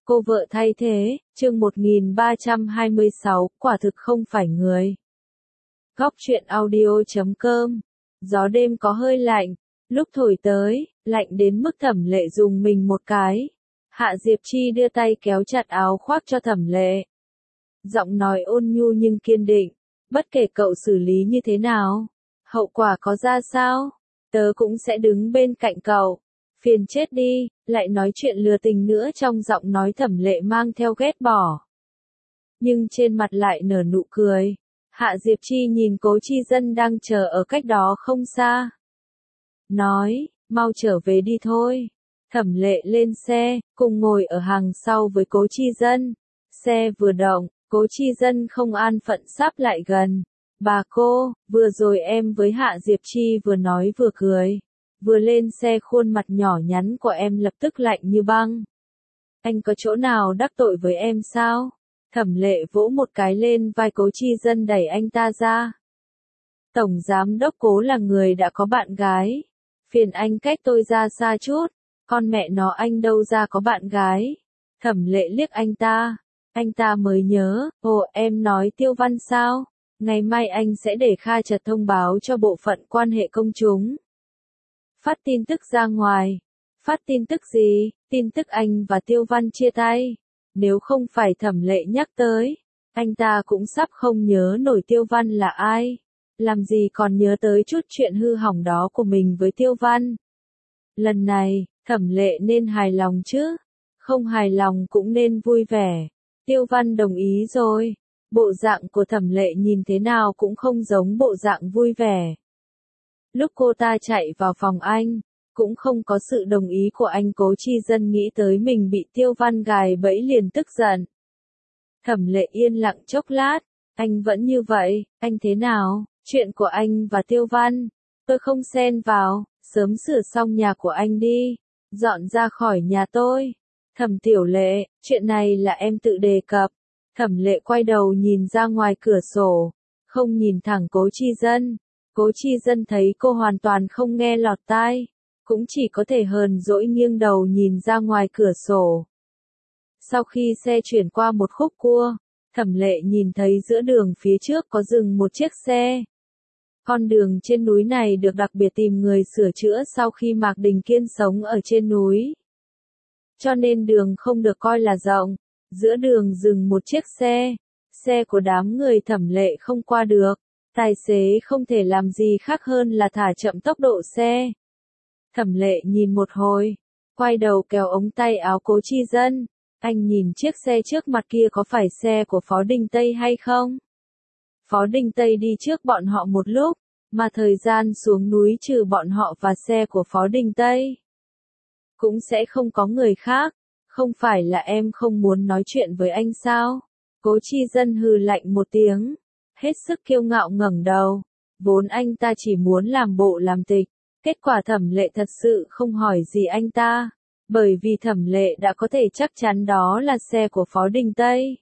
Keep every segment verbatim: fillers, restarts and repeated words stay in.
Cô vợ thay thế, chương một nghìn ba trăm hai mươi sáu, quả thực không phải người. Góc truyện audio chấm com. Gió đêm có hơi lạnh, lúc thổi tới, lạnh đến mức Thẩm Lệ dùng mình một cái. Hạ Diệp Chi đưa tay kéo chặt áo khoác cho Thẩm Lệ. Giọng nói ôn nhu nhưng kiên định, bất kể cậu xử lý như thế nào, hậu quả có ra sao, tớ cũng sẽ đứng bên cạnh cậu. Phiền chết đi, lại nói chuyện lừa tình nữa, trong giọng nói Thẩm Lệ mang theo ghét bỏ. Nhưng trên mặt lại nở nụ cười. Hạ Diệp Chi nhìn Cố Chi Dân đang chờ ở cách đó không xa. Nói, mau trở về đi thôi. Thẩm Lệ lên xe, cùng ngồi ở hàng sau với Cố Chi Dân. Xe vừa động, Cố Chi Dân không an phận sắp lại gần. Bà cô, vừa rồi em với Hạ Diệp Chi vừa nói vừa cười. Vừa lên xe khuôn mặt nhỏ nhắn của em lập tức lạnh như băng. Anh có chỗ nào đắc tội với em sao? Thẩm Lệ vỗ một cái lên vai Cố Chi Dân đẩy anh ta ra. Tổng giám đốc Cố là người đã có bạn gái. Phiền anh cách tôi ra xa chút. Con mẹ nó, anh đâu ra có bạn gái. Thẩm Lệ liếc anh ta. Anh ta mới nhớ, ồ, em nói Tiêu Văn sao? Ngày mai anh sẽ để Kha Trật thông báo cho bộ phận quan hệ công chúng. Phát tin tức ra ngoài. Phát tin tức gì? Tin tức anh và Tiêu Văn chia tay. Nếu không phải Thẩm Lệ nhắc tới, anh ta cũng sắp không nhớ nổi Tiêu Văn là ai. Làm gì còn nhớ tới chút chuyện hư hỏng đó của mình với Tiêu Văn. Lần này, Thẩm Lệ nên hài lòng chứ. Không hài lòng cũng nên vui vẻ. Tiêu Văn đồng ý rồi. Bộ dạng của Thẩm Lệ nhìn thế nào cũng không giống bộ dạng vui vẻ. Lúc cô ta chạy vào phòng anh, cũng không có sự đồng ý của anh. Cố Chi Dân nghĩ tới mình bị Tiêu Văn gài bẫy liền tức giận. Thẩm Lệ yên lặng chốc lát, anh vẫn như vậy, anh thế nào? Chuyện của anh và Tiêu Văn, tôi không xen vào, sớm sửa xong nhà của anh đi, dọn ra khỏi nhà tôi. Thẩm Tiểu Lệ, chuyện này là em tự đề cập. Thẩm Lệ quay đầu nhìn ra ngoài cửa sổ, không nhìn thẳng Cố Chi Dân. Cố Chi Dân thấy cô hoàn toàn không nghe lọt tai, cũng chỉ có thể hờn dỗi nghiêng đầu nhìn ra ngoài cửa sổ. Sau khi xe chuyển qua một khúc cua, Thẩm Lệ nhìn thấy giữa đường phía trước có dừng một chiếc xe. Con đường trên núi này được đặc biệt tìm người sửa chữa sau khi Mạc Đình Kiên sống ở trên núi. Cho nên đường không được coi là rộng. Giữa đường dừng một chiếc xe. Xe của đám người Thẩm Lệ không qua được. Tài xế không thể làm gì khác hơn là thả chậm tốc độ xe. Thẩm Lệ nhìn một hồi, quay đầu kéo ống tay áo Cố Chi Dân. Anh nhìn chiếc xe trước mặt kia có phải xe của Phó Đình Tây hay không? Phó Đình Tây đi trước bọn họ một lúc, mà thời gian xuống núi trừ bọn họ và xe của Phó Đình Tây, cũng sẽ không có người khác. Không phải là em không muốn nói chuyện với anh sao? Cố Chi Dân hừ lạnh một tiếng, hết sức kiêu ngạo ngẩng đầu. Vốn anh ta chỉ muốn làm bộ làm tịch. Kết quả Thẩm Lệ thật sự không hỏi gì anh ta, bởi vì Thẩm Lệ đã có thể chắc chắn đó là xe của Phó Đình Tây.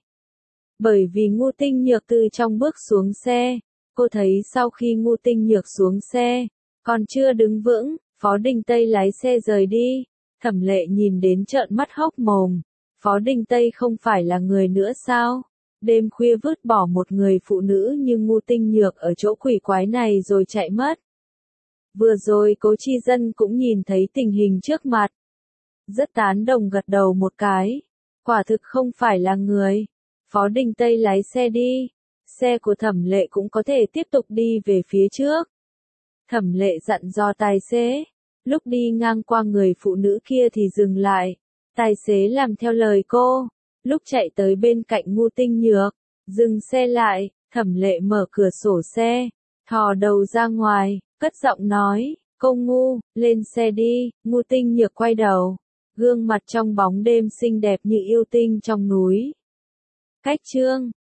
Bởi vì Ngô Tinh Nhược từ trong bước xuống xe, cô thấy sau khi Ngô Tinh Nhược xuống xe, còn chưa đứng vững, Phó Đình Tây lái xe rời đi. Thẩm Lệ nhìn đến trợn mắt hốc mồm, Phó Đình Tây không phải là người nữa sao? Đêm khuya vứt bỏ một người phụ nữ như Ngô Tinh Nhược ở chỗ quỷ quái này rồi chạy mất. Vừa rồi Cố Chi Dân cũng nhìn thấy tình hình trước mặt. Rất tán đồng gật đầu một cái. Quả thực không phải là người. Phó Đình Tây lái xe đi. Xe của Thẩm Lệ cũng có thể tiếp tục đi về phía trước. Thẩm Lệ dặn dò tài xế. Lúc đi ngang qua người phụ nữ kia thì dừng lại. Tài xế làm theo lời cô. Lúc chạy tới bên cạnh Ngô Tinh Nhược, dừng xe lại. Thẩm Lệ mở cửa sổ xe, thò đầu ra ngoài, cất giọng nói, cô ngu, lên xe đi. Ngô Tinh Nhược quay đầu, gương mặt trong bóng đêm xinh đẹp như yêu tinh trong núi. Cách chương